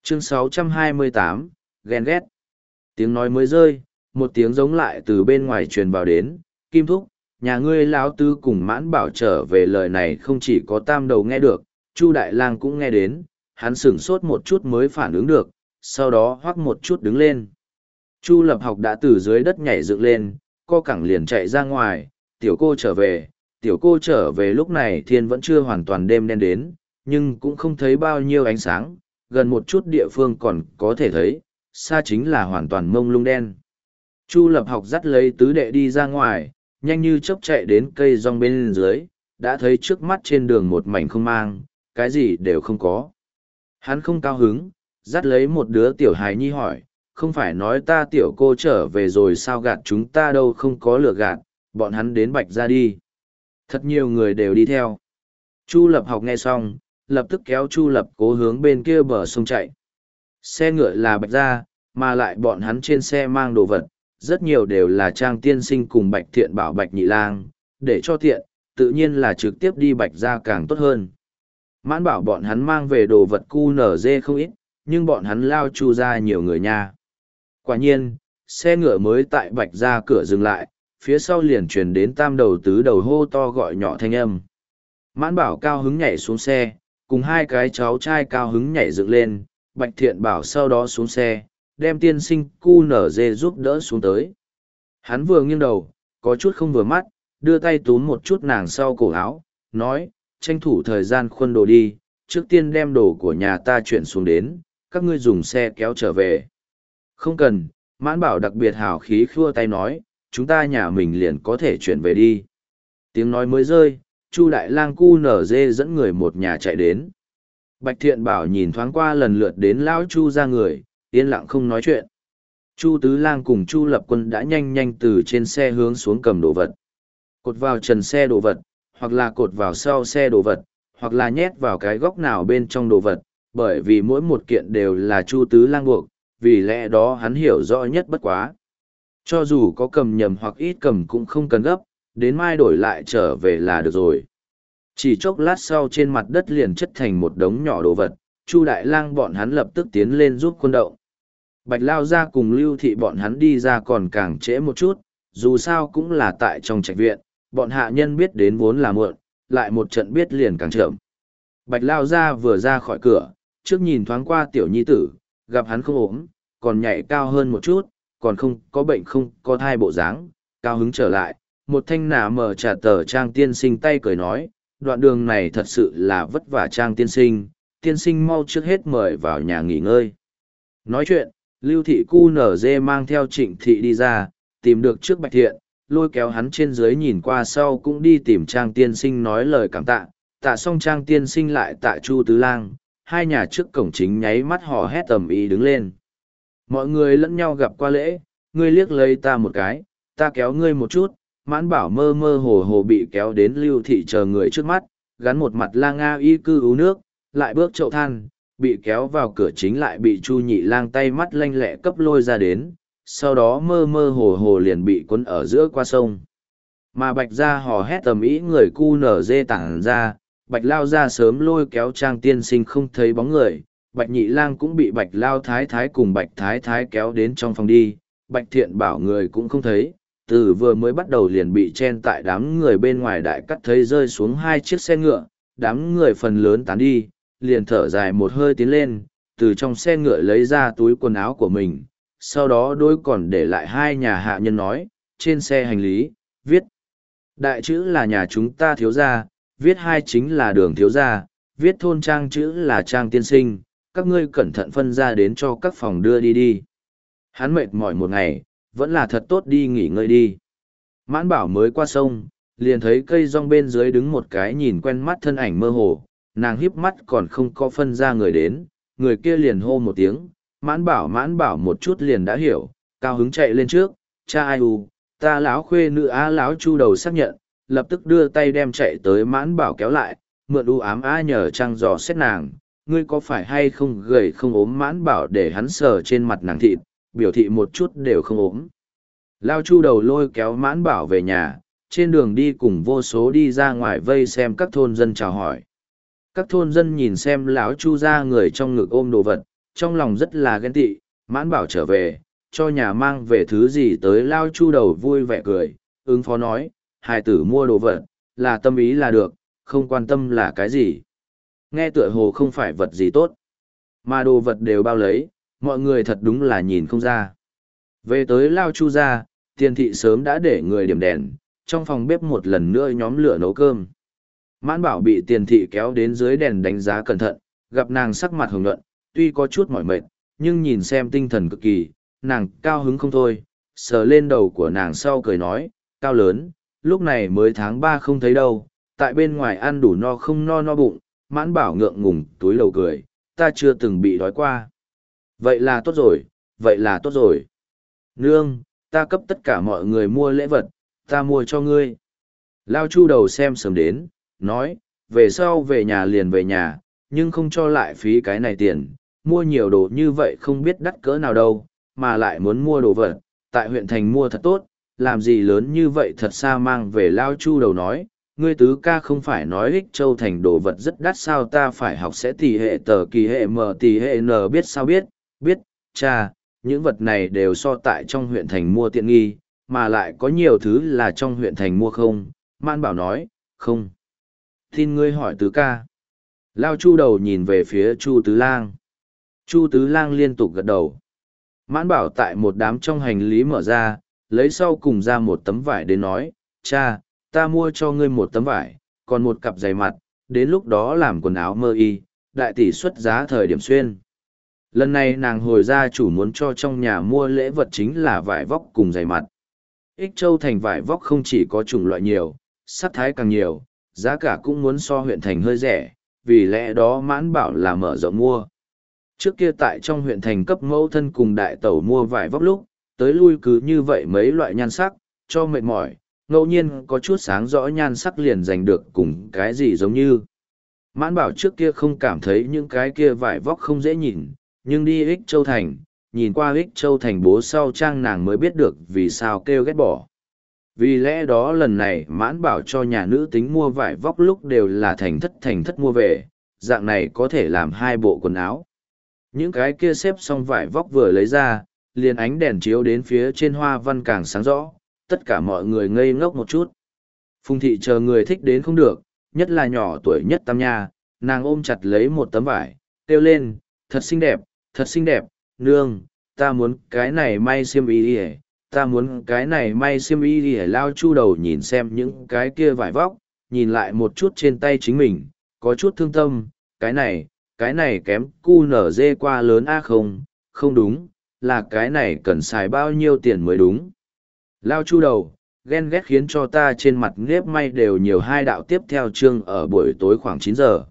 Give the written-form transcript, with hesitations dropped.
Chương 628, ghen ghét. Tiếng nói mới rơi, một tiếng giống lại từ bên ngoài truyền vào đến, Kim Thúc, nhà ngươi lão tứ cùng Mãn Bảo trở về. Lời này không chỉ có Tam Đầu nghe được, Chu Đại Lang cũng nghe đến, hắn sửng sốt một chút mới phản ứng được, sau đó hoắc một chút đứng lên. Chu Lập Học đã từ dưới đất nhảy dựng lên, co cẳng liền chạy ra ngoài, tiểu cô trở về. Tiểu cô trở về lúc này thiên vẫn chưa hoàn toàn đêm đen đến, nhưng cũng không thấy bao nhiêu ánh sáng, gần một chút địa phương còn có thể thấy, xa chính là hoàn toàn mông lung đen. Chu Lập Học dắt lấy tứ đệ đi ra ngoài, nhanh như chớp chạy đến cây rong bên dưới, đã thấy trước mắt trên đường một mảnh không mang, cái gì đều không có. Hắn không cao hứng, dắt lấy một đứa tiểu hài nhi hỏi, không phải nói ta tiểu cô trở về rồi sao gạt chúng ta đâu, không có lừa gạt, bọn hắn đến Bạch ra đi. Thật nhiều người đều đi theo. Chu Lập Học nghe xong, lập tức kéo Chu Lập Cố hướng bên kia bờ sông chạy. Xe ngựa là Bạch ra, mà lại bọn hắn trên xe mang đồ vật, rất nhiều đều là Trang Tiên Sinh cùng Bạch Thiện Bảo Bạch Nhị Lang, để cho tiện, tự nhiên là trực tiếp đi Bạch ra càng tốt hơn. Mãn Bảo bọn hắn mang về đồ vật cu nở dê không ít, nhưng bọn hắn lao Chu ra nhiều người nha. Quả nhiên, xe ngựa mới tại Bạch ra cửa dừng lại, phía sau liền truyền đến Tam Đầu tứ đầu hô to gọi nhỏ thanh âm. Mãn Bảo cao hứng nhảy xuống xe, cùng hai cái cháu trai cao hứng nhảy dựng lên, Bạch Thiện Bảo sau đó xuống xe, đem Tiên Sinh cu nở dê giúp đỡ xuống tới. Hắn vừa nghiêng đầu, có chút không vừa mắt, đưa tay túm một chút nàng sau cổ áo, nói, tranh thủ thời gian khuân đồ đi, trước tiên đem đồ của nhà ta chuyển xuống đến, các ngươi dùng xe kéo trở về. Không cần, Mãn Bảo đặc biệt hào khí khua tay nói, chúng ta nhà mình liền có thể chuyển về đi. Tiếng nói mới rơi, Chu Đại Lang cu nở dê dẫn người một nhà chạy đến. Bạch Thiện Bảo nhìn thoáng qua lần lượt đến lão Chu ra người, yên lặng không nói chuyện. Chu Tứ Lang cùng Chu Lập Quân đã nhanh nhanh từ trên xe hướng xuống cầm đồ vật. Cột vào trần xe đồ vật, hoặc là cột vào sau xe đồ vật, hoặc là nhét vào cái góc nào bên trong đồ vật, bởi vì mỗi một kiện đều là Chu Tứ Lang buộc, vì lẽ đó hắn hiểu rõ nhất bất quá. Cho dù có cầm nhầm hoặc ít cầm cũng không cần gấp, đến mai đổi lại trở về là được rồi. Chỉ chốc lát sau trên mặt đất liền chất thành một đống nhỏ đồ vật, Chu Đại Lang bọn hắn lập tức tiến lên giúp quân động. Bạch Lao ra cùng Lưu Thị bọn hắn đi ra còn càng trễ một chút, dù sao cũng là tại trong trạch viện, bọn hạ nhân biết đến vốn là muộn, lại một trận biết liền càng chậm. Bạch Lao ra vừa ra khỏi cửa, trước nhìn thoáng qua tiểu nhi tử, gặp hắn không ốm, còn nhảy cao hơn một chút, còn không có bệnh không có thai bộ dáng, cao hứng trở lại, một thanh nả mở trả tờ Trang Tiên Sinh tay cười nói, đoạn đường này thật sự là vất vả Trang tiên sinh mau trước hết mời vào nhà nghỉ ngơi. Nói chuyện, Lưu Thị cu nở dê mang theo Trịnh Thị đi ra, tìm được trước Bạch Thiện, lôi kéo hắn trên dưới nhìn qua sau cũng đi tìm Trang Tiên Sinh nói lời cảm tạ, tạ xong Trang Tiên Sinh lại tạ Chu Tứ Lang, hai nhà trước cổng chính nháy mắt hò hét tầm ý đứng lên. Mọi người lẫn nhau gặp qua lễ, ngươi liếc lấy ta một cái, ta kéo ngươi một chút, Mãn Bảo mơ mơ hồ hồ bị kéo đến Lưu Thị chờ người trước mắt, gắn một mặt la nga y cư ú nước, lại bước chậu than, bị kéo vào cửa chính lại bị Chu Nhị Lang tay mắt lanh lẹ cấp lôi ra đến, sau đó mơ mơ hồ hồ liền bị cuốn ở giữa qua sông. Mà Bạch ra hò hét tầm ý người cu nở dê tản ra, Bạch Lao ra sớm lôi kéo Trang Tiên Sinh không thấy bóng người, Bạch Nhị Lang cũng bị Bạch Lao Thái Thái cùng Bạch Thái Thái kéo đến trong phòng đi, Bạch Thiện Bảo người cũng không thấy, từ vừa mới bắt đầu liền bị chen tại đám người bên ngoài đại cắt thấy rơi xuống hai chiếc xe ngựa, đám người phần lớn tán đi, liền thở dài một hơi tiến lên, từ trong xe ngựa lấy ra túi quần áo của mình, sau đó đôi còn để lại hai nhà hạ nhân nói, trên xe hành lý, viết. Đại chữ là nhà chúng ta thiếu gia, viết hai chính là đường thiếu gia, viết thôn Trang chữ là Trang Tiên Sinh, các ngươi cẩn thận phân ra đến cho các phòng đưa đi đi. Hắn mệt mỏi một ngày, vẫn là thật tốt đi nghỉ ngơi đi. Mãn Bảo mới qua sông, liền thấy cây rong bên dưới đứng một cái nhìn quen mắt thân ảnh mơ hồ, nàng híp mắt còn không có phân ra người đến, người kia liền hô một tiếng, Mãn Bảo một chút liền đã hiểu, cao hứng chạy lên trước, cha ai u, ta lão khuê nữ á lão Chu đầu xác nhận, lập tức đưa tay đem chạy tới Mãn Bảo kéo lại, mượn u ám á nhờ trăng dò xét nàng, ngươi có phải hay không gầy không ốm? Mãn Bảo để hắn sờ trên mặt nàng thịt, biểu thị một chút đều không ốm. Lao Chu đầu lôi kéo Mãn Bảo về nhà, trên đường đi cùng vô số đi ra ngoài vây xem các thôn dân chào hỏi. Các thôn dân nhìn xem lão Chu ra người trong ngực ôm đồ vật, trong lòng rất là ghen tị, Mãn Bảo trở về, cho nhà mang về thứ gì tới. Lao Chu Đầu vui vẻ cười, ứng phó nói, hài tử mua đồ vật, là tâm ý là được, không quan tâm là cái gì. Nghe tựa hồ không phải vật gì tốt, mà đồ vật đều bao lấy, mọi người thật đúng là nhìn không ra. Về tới Lao Chu ra, Tiền thị sớm đã để người điểm đèn, trong phòng bếp một lần nữa nhóm lửa nấu cơm. Mãn Bảo bị Tiền thị kéo đến dưới đèn đánh giá cẩn thận, gặp nàng sắc mặt hồng nhuận, tuy có chút mỏi mệt, nhưng nhìn xem tinh thần cực kỳ, nàng cao hứng không thôi, sờ lên đầu của nàng sau cười nói, Cao lớn, lúc này mới tháng 3 không thấy đâu, tại bên ngoài ăn đủ no không no no bụng. Mãn Bảo ngượng ngùng túi lầu cười, ta chưa từng bị đói qua. Vậy là tốt rồi, vậy là tốt rồi. Nương, ta cấp tất cả mọi người mua lễ vật, ta mua cho ngươi. Lao Chu Đầu xem sớm đến, nói, về sau về nhà liền về nhà, nhưng không cho lại phí cái này tiền, mua nhiều đồ như vậy không biết đắt cỡ nào đâu, mà lại muốn mua đồ vật, tại huyện thành mua thật tốt, làm gì lớn như vậy thật xa mang về. Lao Chu Đầu nói, ngươi tứ ca không phải nói Ích Châu thành đồ vật rất đắt sao, ta phải học sẽ tỷ hệ tờ kỳ hệ m tỷ hệ n, biết sao biết, cha, những vật này đều so tại trong huyện thành mua tiện nghi, mà lại có nhiều thứ là trong huyện thành mua không. Mãn Bảo nói, không tin ngươi hỏi tứ ca. Lao Chu Đầu nhìn về phía Chu Tứ Lang. Chu Tứ Lang liên tục gật đầu. Mãn Bảo tại một đám trong hành lý mở ra, lấy sau cùng ra một tấm vải đến nói, cha, ta mua cho ngươi một tấm vải, còn một cặp giày mặt, đến lúc đó làm quần áo mơ y, đại tỷ suất giá thời điểm xuyên. Lần này nàng hồi gia chủ muốn cho trong nhà mua lễ vật chính là vải vóc cùng giày mặt. Ích Châu thành vải vóc không chỉ có chủng loại nhiều, sắc thái càng nhiều, giá cả cũng muốn so huyện thành hơi rẻ, vì lẽ đó Mãn Bảo là mở rộng mua. Trước kia tại trong huyện thành cấp mẫu thân cùng đại tẩu mua vải vóc lúc, tới lui cứ như vậy mấy loại nhan sắc, cho mệt mỏi, ngẫu nhiên có chút sáng rõ nhan sắc liền giành được cùng cái gì giống như. Mãn Bảo trước kia không cảm thấy những cái kia vải vóc không dễ nhìn, nhưng đi Ích Châu thành, nhìn qua Ích Châu thành bố sau trang nàng mới biết được vì sao kêu ghét bỏ. Vì lẽ đó lần này Mãn Bảo cho nhà nữ tính mua vải vóc lúc đều là thành thất mua về, dạng này có thể làm 2 bộ quần áo. Những cái kia xếp xong vải vóc vừa lấy ra, liền ánh đèn chiếu đến phía trên hoa văn càng sáng rõ, tất cả mọi người ngây ngốc một chút. Phùng thị chờ người thích đến không được, nhất là nhỏ tuổi nhất Tam Nha, nàng ôm chặt lấy một tấm vải, kêu lên, thật xinh đẹp, nương, ta muốn cái này may xiêm y đi, ta muốn cái này may xiêm y đi. Lao Chu Đầu nhìn xem những cái kia vải vóc, nhìn lại một chút trên tay chính mình, có chút thương tâm, cái này kém cu nở dê qua lớn a, không đúng, là cái này cần xài bao nhiêu tiền mới đúng. Lao Chu Đầu, ghen ghét khiến cho ta trên mặt nếp may đều nhiều. 2 đạo tiếp theo chương ở buổi tối khoảng 9 giờ.